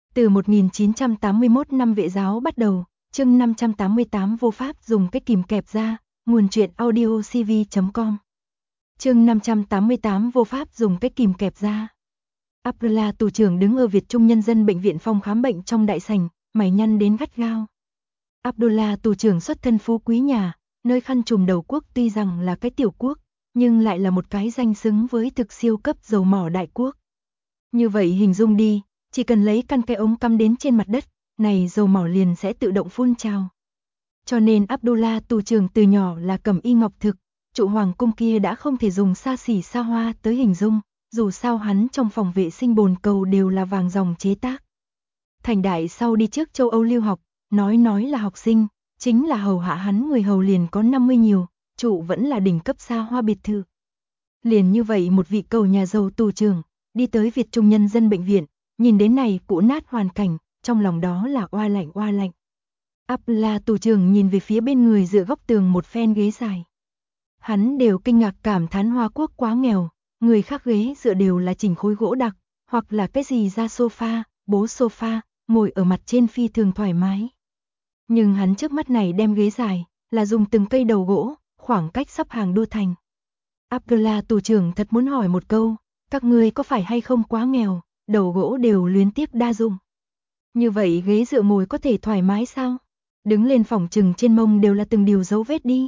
Từ 1981 năm Vệ giáo bắt đầu, chương 588 vô pháp dùng cách kìm kẹp ra, nguồn truyện audio cv.com. Chương 588 vô pháp dùng cách kìm kẹp ra. Abdullah tù trưởng đứng ở Việt Trung Nhân dân Bệnh viện phòng khám bệnh trong đại sảnh, mày nhăn đến gắt gao. Abdullah tù trưởng xuất thân phú quý nhà, nơi khăn trùm đầu quốc tuy rằng là cái tiểu quốc, nhưng lại là một cái danh xứng với thực siêu cấp dầu mỏ đại quốc. Như vậy hình dung đi, chỉ cần lấy căn cái ống cắm đến trên mặt đất, này dầu mỏ liền sẽ tự động phun trào. Cho nên Abdullah tù trưởng từ nhỏ là cẩm y ngọc thực, trụ hoàng cung kia đã không thể dùng xa xỉ xa hoa tới hình dung, dù sao hắn trong phòng vệ sinh bồn cầu đều là vàng ròng chế tác. Thành đại sau đi trước châu Âu lưu học, nói là học sinh, chính là hầu hạ hắn người hầu liền có 50 nhiều, trụ vẫn là đỉnh cấp xa hoa biệt thự. Liền như vậy một vị cầu nhà giàu tù trưởng, đi tới Việt Trung Nhân dân Bệnh viện, nhìn đến này cũ nát hoàn cảnh, trong lòng đó là oa lạnh oa lạnh. Abdullah tù trưởng nhìn về phía bên người dựa góc tường một phen ghế dài. Hắn đều kinh ngạc cảm thán Hoa Quốc quá nghèo, người khác ghế dựa đều là chỉnh khối gỗ đặc, hoặc là cái gì da sofa, bố sofa, ngồi ở mặt trên phi thường thoải mái. Nhưng hắn trước mắt này đem ghế dài, là dùng từng cây đầu gỗ, khoảng cách sắp hàng đua thành. Abdullah tù trưởng thật muốn hỏi một câu, các ngươi có phải hay không quá nghèo, đầu gỗ đều luyến tiếc đa dụng. Như vậy ghế dựa ngồi có thể thoải mái sao? Đứng lên phòng trừng trên mông đều là từng điều dấu vết đi.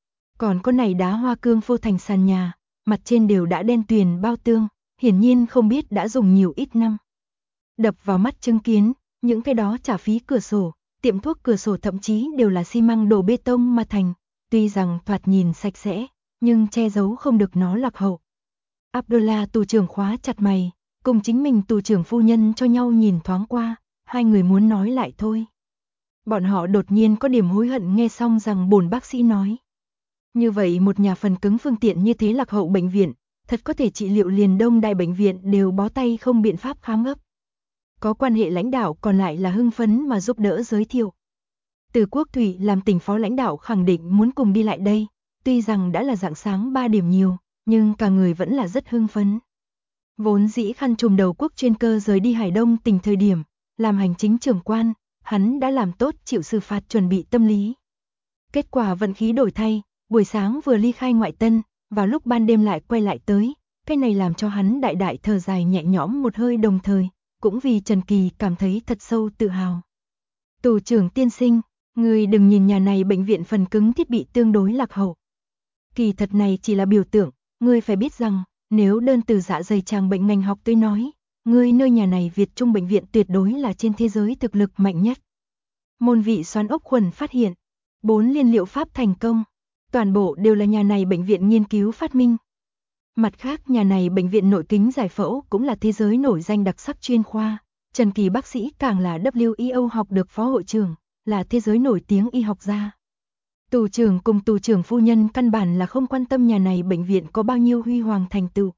Còn con này đá hoa cương phô thành sàn nhà, mặt trên đều đã đen tuyền bao tương, hiển nhiên không biết đã dùng nhiều ít năm. Đập vào mắt chứng kiến, những cái đó trả phí cửa sổ, tiệm thuốc cửa sổ thậm chí đều là xi măng đổ bê tông mà thành, tuy rằng thoạt nhìn sạch sẽ, nhưng che giấu không được nó lạc hậu. Abdullah tù trưởng khóa chặt mày, cùng chính mình tù trưởng phu nhân cho nhau nhìn thoáng qua, hai người muốn nói lại thôi. Bọn họ đột nhiên có điểm hối hận nghe xong rằng bổn bác sĩ nói. Như vậy một nhà phần cứng phương tiện như thế lạc hậu bệnh viện, thật có thể trị liệu liền đông đại bệnh viện đều bó tay không biện pháp khám gấp. Có quan hệ lãnh đạo còn lại là hưng phấn mà giúp đỡ giới thiệu. Từ Quốc Thủy làm tỉnh phó lãnh đạo khẳng định muốn cùng đi lại đây, tuy rằng đã là rạng sáng 3 điểm nhiều, nhưng cả người vẫn là rất hưng phấn. Vốn dĩ khăn trùm đầu quốc chuyên cơ rời đi Hải Đông tỉnh thời điểm, làm hành chính trưởng quan, hắn đã làm tốt chịu xử phạt chuẩn bị tâm lý. Kết quả vận khí đổi thay, buổi sáng vừa ly khai ngoại tân, vào lúc ban đêm lại quay lại tới, cái này làm cho hắn đại đại thở dài nhẹ nhõm một hơi đồng thời, cũng vì Trần Kỳ cảm thấy thật sâu tự hào. Tù trưởng tiên sinh, người đừng nhìn nhà này bệnh viện phần cứng thiết bị tương đối lạc hậu. Kỳ thật này chỉ là biểu tượng, ngươi phải biết rằng, nếu đơn từ dạ dày tràng bệnh ngành học tôi nói, ngươi nơi nhà này Việt Trung bệnh viện tuyệt đối là trên thế giới thực lực mạnh nhất. Môn vị xoắn ốc khuẩn phát hiện, 4 liên liệu pháp thành công, toàn bộ đều là nhà này bệnh viện nghiên cứu phát minh. Mặt khác nhà này bệnh viện nội kính giải phẫu cũng là thế giới nổi danh đặc sắc chuyên khoa, Trần Kỳ bác sĩ càng là WEO học được phó hội trưởng, là thế giới nổi tiếng y học gia. Tù trưởng cùng tù trưởng phu nhân căn bản là không quan tâm nhà này bệnh viện có bao nhiêu huy hoàng thành tựu.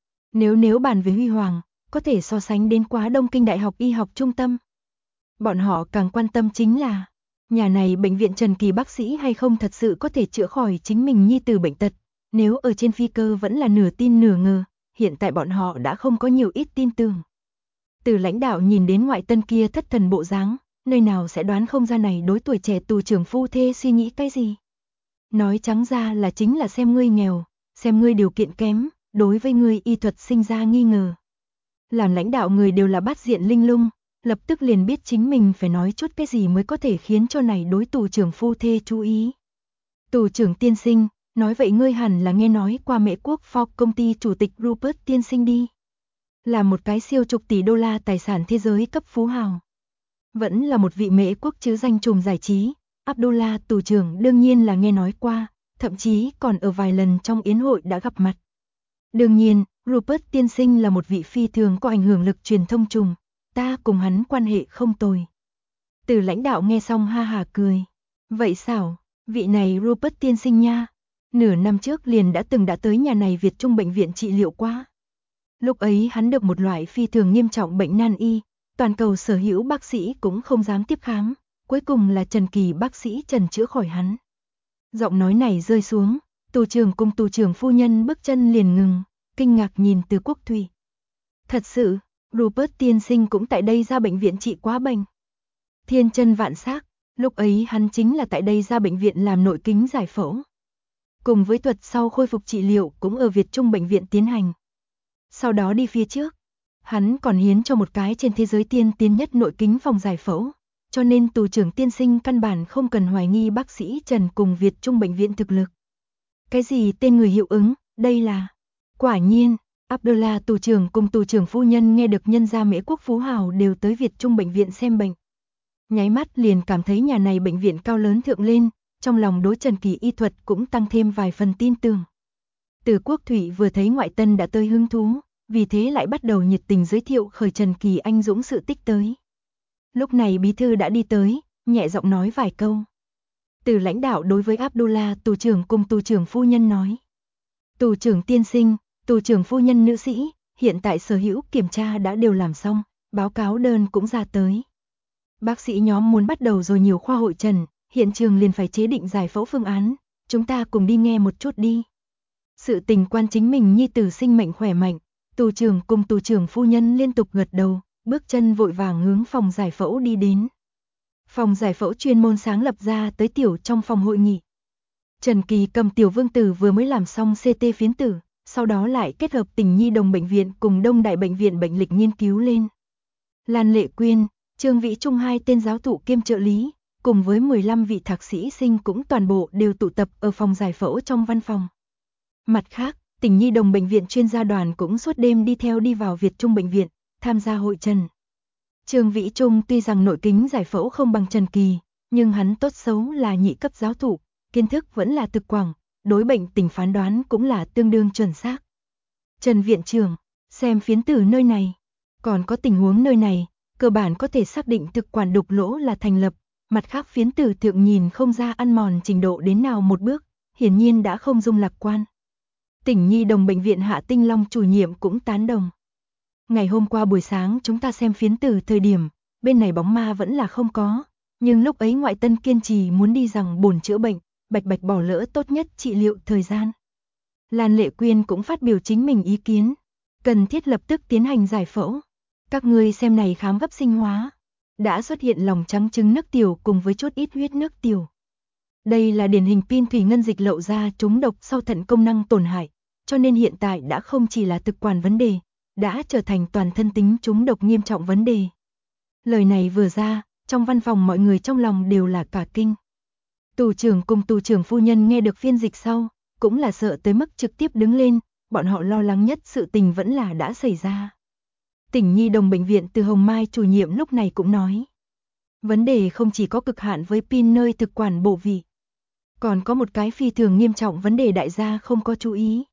Nếu bàn về huy hoàng, có thể so sánh đến quá Đông Kinh Đại học Y học trung tâm. Bọn họ càng quan tâm chính là, nhà này bệnh viện Trần Kỳ bác sĩ hay không thật sự có thể chữa khỏi chính mình nhi tử bệnh tật. Nếu ở trên phi cơ vẫn là nửa tin nửa ngờ, hiện tại bọn họ đã không có nhiều ít tin tưởng. Từ lãnh đạo nhìn đến ngoại tân kia thất thần bộ dáng, nơi nào sẽ đoán không ra này đối tuổi trẻ tù trưởng phu thê suy nghĩ cái gì. Nói trắng ra là chính là xem ngươi nghèo, xem ngươi điều kiện kém, đối với ngươi y thuật sinh ra nghi ngờ. Làm lãnh đạo người đều là bát diện linh lung, lập tức liền biết chính mình phải nói chút cái gì mới có thể khiến cho này đối tù trưởng phu thê chú ý. Tù trưởng tiên sinh, nói vậy ngươi hẳn là nghe nói qua Mễ Quốc Ford công ty chủ tịch Rupert tiên sinh đi. Là một cái siêu chục tỷ đô la tài sản thế giới cấp phú hào. Vẫn là một vị Mễ Quốc chứ danh trùm giải trí, Abdullah tù trưởng đương nhiên là nghe nói qua, thậm chí còn ở vài lần trong yến hội đã gặp mặt. Đương nhiên, Rupert tiên sinh là một vị phi thường có ảnh hưởng lực truyền thông trùm, ta cùng hắn quan hệ không tồi. Từ lãnh đạo nghe xong ha hà cười. Vậy sao, vị này Rupert tiên sinh nha, nửa năm trước liền đã tới nhà này Việt Trung bệnh viện trị liệu qua. Lúc ấy hắn được một loại phi thường nghiêm trọng bệnh nan y, toàn cầu sở hữu bác sĩ cũng không dám tiếp khám, cuối cùng là Trần Kỳ bác sĩ Trần chữa khỏi hắn. Giọng nói này rơi xuống, tù trưởng cùng tù trưởng phu nhân bước chân liền ngừng, kinh ngạc nhìn Từ Quốc Thủy. Thật sự, Rupert tiên sinh cũng tại đây ra bệnh viện trị quá bệnh. Thiên chân vạn xác, lúc ấy hắn chính là tại đây ra bệnh viện làm nội kính giải phẫu. Cùng với thuật sau khôi phục trị liệu cũng ở Việt Trung bệnh viện tiến hành. Sau đó đi phía trước, hắn còn hiến cho một cái trên thế giới tiên tiến nhất nội kính phòng giải phẫu, cho nên tù trưởng tiên sinh căn bản không cần hoài nghi bác sĩ Trần cùng Việt Trung bệnh viện thực lực. Cái gì tên người hiệu ứng, đây là... Quả nhiên, Abdullah tù trưởng cùng tù trưởng phu nhân nghe được nhân gia Mễ Quốc phú hào đều tới Việt Trung bệnh viện xem bệnh. Nháy mắt liền cảm thấy nhà này bệnh viện cao lớn thượng lên, trong lòng đối Trần Kỳ y thuật cũng tăng thêm vài phần tin tưởng. Từ Quốc Thủy vừa thấy ngoại tân đã tới hứng thú, vì thế lại bắt đầu nhiệt tình giới thiệu khởi Trần Kỳ anh dũng sự tích tới. Lúc này bí thư đã đi tới, nhẹ giọng nói vài câu. Từ lãnh đạo đối với Abdullah tù trưởng cùng tù trưởng phu nhân nói. Tù trưởng tiên sinh, tù trưởng phu nhân nữ sĩ, hiện tại sở hữu kiểm tra đã đều làm xong, báo cáo đơn cũng ra tới. Bác sĩ nhóm muốn bắt đầu rồi nhiều khoa hội trần, hiện trường liền phải chế định giải phẫu phương án, chúng ta cùng đi nghe một chút đi. Sự tình quan chính mình nhi tử sinh mệnh khỏe mạnh, tù trưởng cùng tù trưởng phu nhân liên tục gật đầu, bước chân vội vàng hướng phòng giải phẫu đi đến. Phòng giải phẫu chuyên môn sáng lập ra tới tiểu trong phòng hội nghị. Trần Kỳ cầm tiểu vương tử vừa mới làm xong CT phiến tử, sau đó lại kết hợp Tỉnh Nhi Đồng Bệnh viện cùng Đông Đại Bệnh viện bệnh lịch nghiên cứu lên. Lan Lệ Quyên, Trương Vĩ Trung hai tên giáo thụ kiêm trợ lý, cùng với 15 vị thạc sĩ sinh cũng toàn bộ đều tụ tập ở phòng giải phẫu trong văn phòng. Mặt khác, Tỉnh Nhi Đồng Bệnh viện chuyên gia đoàn cũng suốt đêm đi theo đi vào Việt Trung Bệnh viện, tham gia hội trần. Trương Vĩ Trung tuy rằng nội kính giải phẫu không bằng Trần Kỳ, nhưng hắn tốt xấu là nhị cấp giáo thụ, kiến thức vẫn là thực quảng, đối bệnh tình phán đoán cũng là tương đương chuẩn xác. Trần viện trưởng, xem phiến tử nơi này, còn có tình huống nơi này, cơ bản có thể xác định thực quản đục lỗ là thành lập, mặt khác phiến tử thượng nhìn không ra ăn mòn trình độ đến nào một bước, hiển nhiên đã không dung lạc quan. Tỉnh Nhi Đồng Bệnh viện Hạ Tinh Long chủ nhiệm cũng tán đồng. Ngày hôm qua buổi sáng chúng ta xem phiến tử thời điểm, bên này bóng ma vẫn là không có, nhưng lúc ấy ngoại tân kiên trì muốn đi rằng bổn chữa bệnh, bạch bạch bỏ lỡ tốt nhất trị liệu thời gian. Lan Lệ Quyên cũng phát biểu chính mình ý kiến, cần thiết lập tức tiến hành giải phẫu. Các ngươi xem này khám gấp sinh hóa, đã xuất hiện lòng trắng trứng nước tiểu cùng với chút ít huyết nước tiểu. Đây là điển hình pin thủy ngân dịch lậu ra trúng độc sau thận công năng tổn hại, cho nên hiện tại đã không chỉ là thực quản vấn đề, đã trở thành toàn thân tính trúng độc nghiêm trọng vấn đề. Lời này vừa ra, trong văn phòng mọi người trong lòng đều là cả kinh. Tù trưởng cùng tù trưởng phu nhân nghe được phiên dịch sau, cũng là sợ tới mức trực tiếp đứng lên, bọn họ lo lắng nhất sự tình vẫn là đã xảy ra. Tỉnh Nhi Đồng Bệnh viện Từ Hồng Mai chủ nhiệm lúc này cũng nói. Vấn đề không chỉ có cực hạn với pin nơi thực quản bộ vị. Còn có một cái phi thường nghiêm trọng vấn đề đại gia không có chú ý.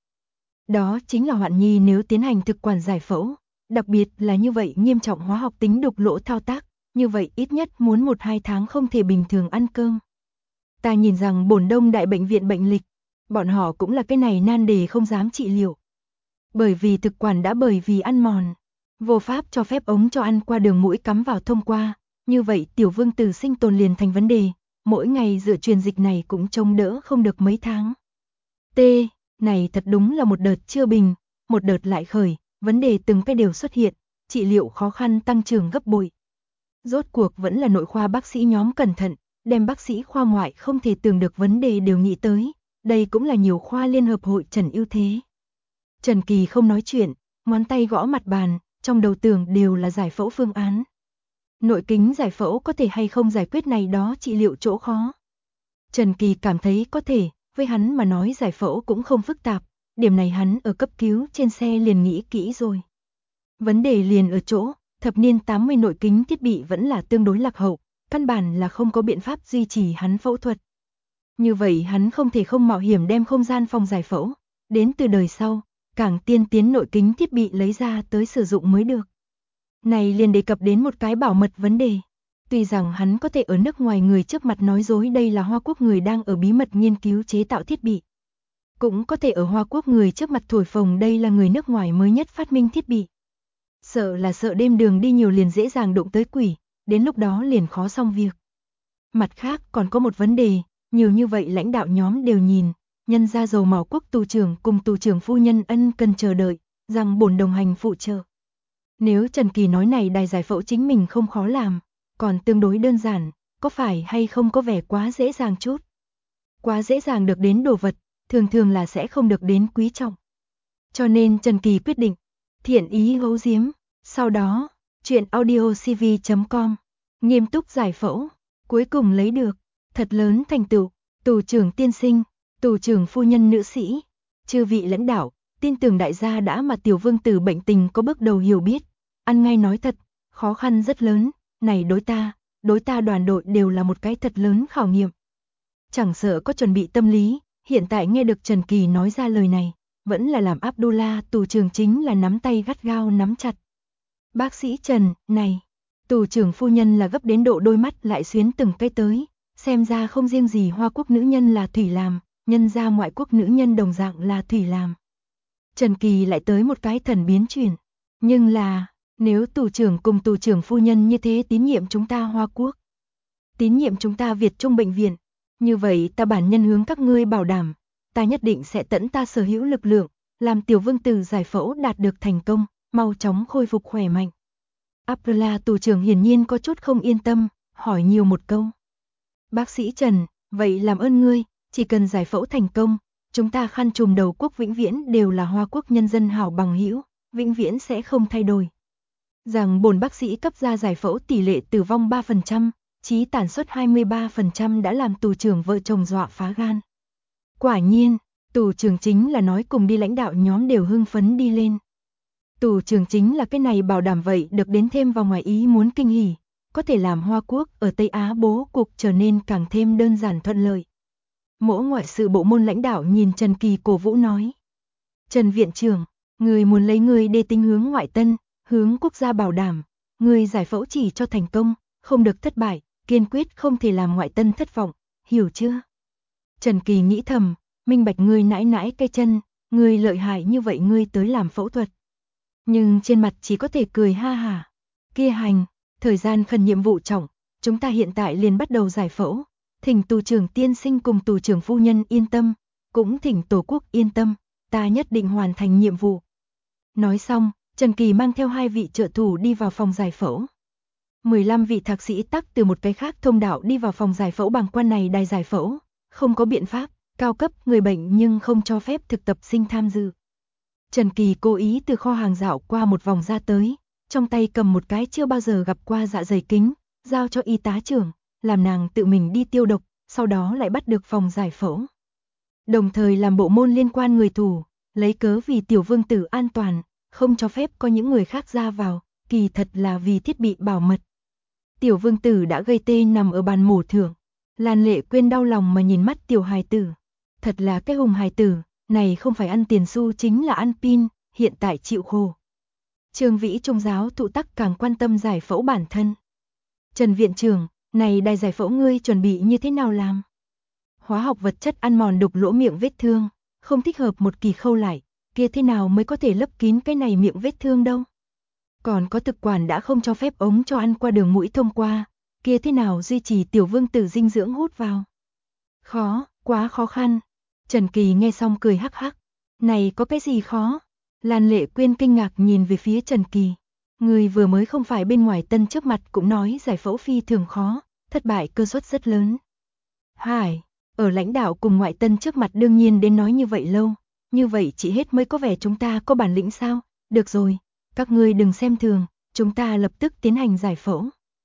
Đó chính là Hoạn Nhi nếu tiến hành thực quản giải phẫu, đặc biệt là như vậy nghiêm trọng hóa học tính đục lỗ thao tác, như vậy ít nhất muốn 1-2 tháng không thể bình thường ăn cơm. Ta nhìn rằng bổn Đông Đại Bệnh viện bệnh lịch, bọn họ cũng là cái này nan đề không dám trị liệu. Bởi vì thực quản đã bởi vì ăn mòn, vô pháp cho phép ống cho ăn qua đường mũi cắm vào thông qua, như vậy tiểu vương tử sinh tồn liền thành vấn đề, mỗi ngày dựa truyền dịch này cũng trông đỡ không được mấy tháng. T. Này thật đúng là một đợt chưa bình, một đợt lại khởi, vấn đề từng cái đều xuất hiện, trị liệu khó khăn tăng trưởng gấp bội. Rốt cuộc vẫn là nội khoa bác sĩ nhóm cẩn thận, đem bác sĩ khoa ngoại không thể tưởng được vấn đề đều nghĩ tới, đây cũng là nhiều khoa liên hợp hội trần ưu thế. Trần Kỳ không nói chuyện, ngón tay gõ mặt bàn, trong đầu tưởng đều là giải phẫu phương án. Nội kính giải phẫu có thể hay không giải quyết này đó trị liệu chỗ khó. Trần Kỳ cảm thấy có thể, với hắn mà nói giải phẫu cũng không phức tạp, điểm này hắn ở cấp cứu trên xe liền nghĩ kỹ rồi. Vấn đề liền ở chỗ, thập niên 80 nội kính thiết bị vẫn là tương đối lạc hậu, căn bản là không có biện pháp duy trì hắn phẫu thuật. Như vậy hắn không thể không mạo hiểm đem không gian phòng giải phẫu, đến từ đời sau, càng tiên tiến nội kính thiết bị lấy ra tới sử dụng mới được. Này liền đề cập đến một cái bảo mật vấn đề. Tuy rằng hắn có thể ở nước ngoài người trước mặt nói dối đây là Hoa Quốc người đang ở bí mật nghiên cứu chế tạo thiết bị. Cũng có thể ở Hoa Quốc người trước mặt thổi phồng đây là người nước ngoài mới nhất phát minh thiết bị. Sợ là sợ đêm đường đi nhiều liền dễ dàng đụng tới quỷ, đến lúc đó liền khó xong việc. Mặt khác còn có một vấn đề, nhiều như vậy lãnh đạo nhóm đều nhìn, nhân gia dầu mỏ quốc tù trưởng cùng tù trưởng phu nhân ân cần chờ đợi, rằng bổn đồng hành phụ trợ. Nếu Trần Kỳ nói này đài giải phẫu chính mình không khó làm, còn tương đối đơn giản, có phải hay không có vẻ quá dễ dàng chút? Quá dễ dàng được đến đồ vật, thường thường là sẽ không được đến quý trọng. Cho nên Trần Kỳ quyết định, thiện ý giấu giếm. Sau đó, truyện audiocv.com, nghiêm túc giải phẫu, cuối cùng lấy được, thật lớn thành tựu, tù trưởng tiên sinh, tù trưởng phu nhân nữ sĩ, chư vị lãnh đạo, tin tưởng đại gia đã mà tiểu vương tử bệnh tình có bước đầu hiểu biết, ăn ngay nói thật, khó khăn rất lớn, này đối ta đoàn đội đều là một cái thật lớn khảo nghiệm. Chẳng sợ có chuẩn bị tâm lý, hiện tại nghe được Trần Kỳ nói ra lời này, vẫn là làm Abdullah tù trưởng chính là nắm tay gắt gao nắm chặt. Bác sĩ Trần, này, tù trưởng phu nhân là gấp đến độ đôi mắt lại xuyến từng cái tới, xem ra không riêng gì Hoa Quốc nữ nhân là Thủy làm, nhân ra ngoại quốc nữ nhân đồng dạng là Thủy làm. Trần Kỳ lại tới một cái thần biến chuyển, nhưng là, nếu tù trưởng cùng tù trưởng phu nhân như thế tín nhiệm chúng ta Hoa Quốc, tín nhiệm chúng ta Việt Trung bệnh viện, như vậy ta bản nhân hướng các ngươi bảo đảm, ta nhất định sẽ tận ta sở hữu lực lượng, làm tiểu vương tử giải phẫu đạt được thành công, mau chóng khôi phục khỏe mạnh. Abdullah tù trưởng hiển nhiên có chút không yên tâm, hỏi nhiều một câu. Bác sĩ Trần, vậy làm ơn ngươi, chỉ cần giải phẫu thành công, chúng ta khăn trùm đầu quốc vĩnh viễn đều là Hoa Quốc nhân dân hảo bằng hữu, vĩnh viễn sẽ không thay đổi. Rằng bổn bác sĩ cấp ra giải phẫu tỷ lệ tử vong 3%, chí tàn suất 23% đã làm tù trưởng vợ chồng dọa phá gan. Quả nhiên, tù trưởng chính là nói cùng đi lãnh đạo nhóm đều hưng phấn đi lên. Tù trưởng chính là cái này bảo đảm vậy được đến thêm vào ngoài ý muốn kinh hỉ, có thể làm Hoa Quốc ở Tây Á bố cục trở nên càng thêm đơn giản thuận lợi. Mỗ ngoại sự bộ môn lãnh đạo nhìn Trần Kỳ cổ vũ nói. Trần viện trưởng, người muốn lấy người để tính hướng ngoại tân, hướng quốc gia bảo đảm, người giải phẫu chỉ cho thành công, không được thất bại, kiên quyết không thể làm ngoại tân thất vọng, hiểu chưa? Trần Kỳ nghĩ thầm, minh bạch ngươi nãi nãi cây chân, ngươi lợi hại như vậy ngươi tới làm phẫu thuật. Nhưng trên mặt chỉ có thể cười ha hả. Kia hành, thời gian khẩn nhiệm vụ trọng, chúng ta hiện tại liền bắt đầu giải phẫu. Thỉnh tù trưởng tiên sinh cùng tù trưởng phu nhân yên tâm, cũng thỉnh tổ quốc yên tâm, ta nhất định hoàn thành nhiệm vụ. Nói xong, Trần Kỳ mang theo 2 vị trợ thủ đi vào phòng giải phẫu. 15 vị thạc sĩ tắc từ một cái khác thông đạo đi vào phòng giải phẫu bằng quan này đài giải phẫu, không có biện pháp, cao cấp người bệnh nhưng không cho phép thực tập sinh tham dự. Trần Kỳ cố ý từ kho hàng dạo qua một vòng ra tới, trong tay cầm một cái chưa bao giờ gặp qua dạ dày kính, giao cho y tá trưởng, làm nàng tự mình đi tiêu độc, sau đó lại bắt được phòng giải phẫu. Đồng thời làm bộ môn liên quan người thủ, lấy cớ vì tiểu vương tử an toàn, không cho phép có những người khác ra vào, kỳ thật là vì thiết bị bảo mật. Tiểu vương tử đã gây tê nằm ở bàn mổ thưởng, Lan Lệ Quyên đau lòng mà nhìn mắt tiểu hài tử, thật là cái hùng hài tử, này không phải ăn tiền xu chính là ăn pin, hiện tại chịu khổ. Trương Vĩ Trung giáo thụ tắc càng quan tâm giải phẫu bản thân. Trần viện trưởng, này đài giải phẫu ngươi chuẩn bị như thế nào làm? Hóa học vật chất ăn mòn đục lỗ miệng vết thương, không thích hợp một kỳ khâu lại, kia thế nào mới có thể lấp kín cái này miệng vết thương đâu? Còn có thực quản đã không cho phép ống cho ăn qua đường mũi thông qua, kia thế nào duy trì tiểu vương tử dinh dưỡng hút vào? Khó, quá khó khăn. Trần Kỳ nghe xong cười hắc hắc. Này có cái gì khó? Lan Lệ Quyên kinh ngạc nhìn về phía Trần Kỳ. Người vừa mới không phải bên ngoài tân trước mặt cũng nói giải phẫu phi thường khó, thất bại cơ suất rất lớn. Hải, ở lãnh đạo cùng ngoại tân trước mặt đương nhiên đến nói như vậy lâu. Như vậy chỉ hết mới có vẻ chúng ta có bản lĩnh sao? Được rồi, các ngươi đừng xem thường, chúng ta lập tức tiến hành giải phẫu.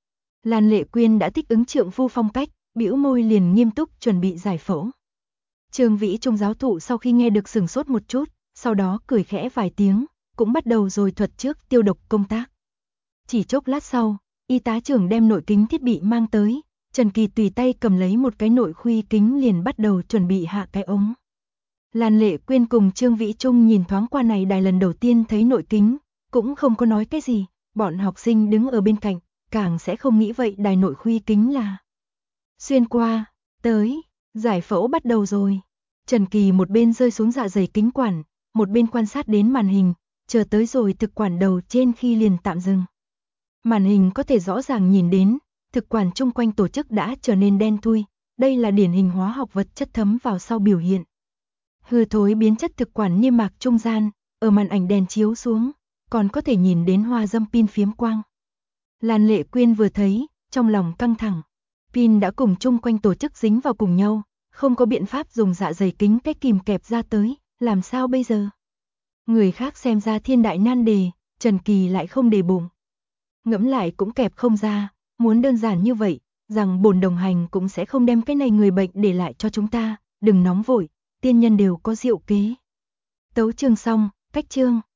Lan Lệ Quyên đã thích ứng trượng phu phong cách, bĩu môi liền nghiêm túc chuẩn bị giải phẫu. Trương Vĩ Trung giáo thụ sau khi nghe được sửng sốt một chút, sau đó cười khẽ vài tiếng, cũng bắt đầu rồi thuật trước tiêu độc công tác. Chỉ chốc lát sau, y tá trưởng đem nội kính thiết bị mang tới, Trần Kỳ tùy tay cầm lấy một cái nội khuy kính liền bắt đầu chuẩn bị hạ cái ống. Lan Lệ Quyên cùng Trương Vĩ Trung nhìn thoáng qua này đài lần đầu tiên thấy nội kính, cũng không có nói cái gì, bọn học sinh đứng ở bên cạnh, càng sẽ không nghĩ vậy đài nội khuy kính là xuyên qua, tới, giải phẫu bắt đầu rồi. Trần Kỳ một bên rơi xuống dạ dày kính quản, một bên quan sát đến màn hình, chờ tới rồi thực quản đầu trên khi liền tạm dừng. Màn hình có thể rõ ràng nhìn đến, thực quản chung quanh tổ chức đã trở nên đen thui, đây là điển hình hóa học vật chất thấm vào sau biểu hiện. Hư thối biến chất thực quản niêm mạc trung gian, ở màn ảnh đèn chiếu xuống, còn có thể nhìn đến hoa dâm pin phiếm quang. Lan Lệ Quyên vừa thấy, trong lòng căng thẳng. Pin đã cùng chung quanh tổ chức dính vào cùng nhau, không có biện pháp dùng dạ dày kính cái kìm kẹp ra tới, làm sao bây giờ? Người khác xem ra thiên đại nan đề, Trần Kỳ lại không để bụng. Ngẫm lại cũng kẹp không ra, muốn đơn giản như vậy, rằng bổn đồng hành cũng sẽ không đem cái này người bệnh để lại cho chúng ta, đừng nóng vội, tiên nhân đều có diệu kế. Tấu chương xong, cách chương.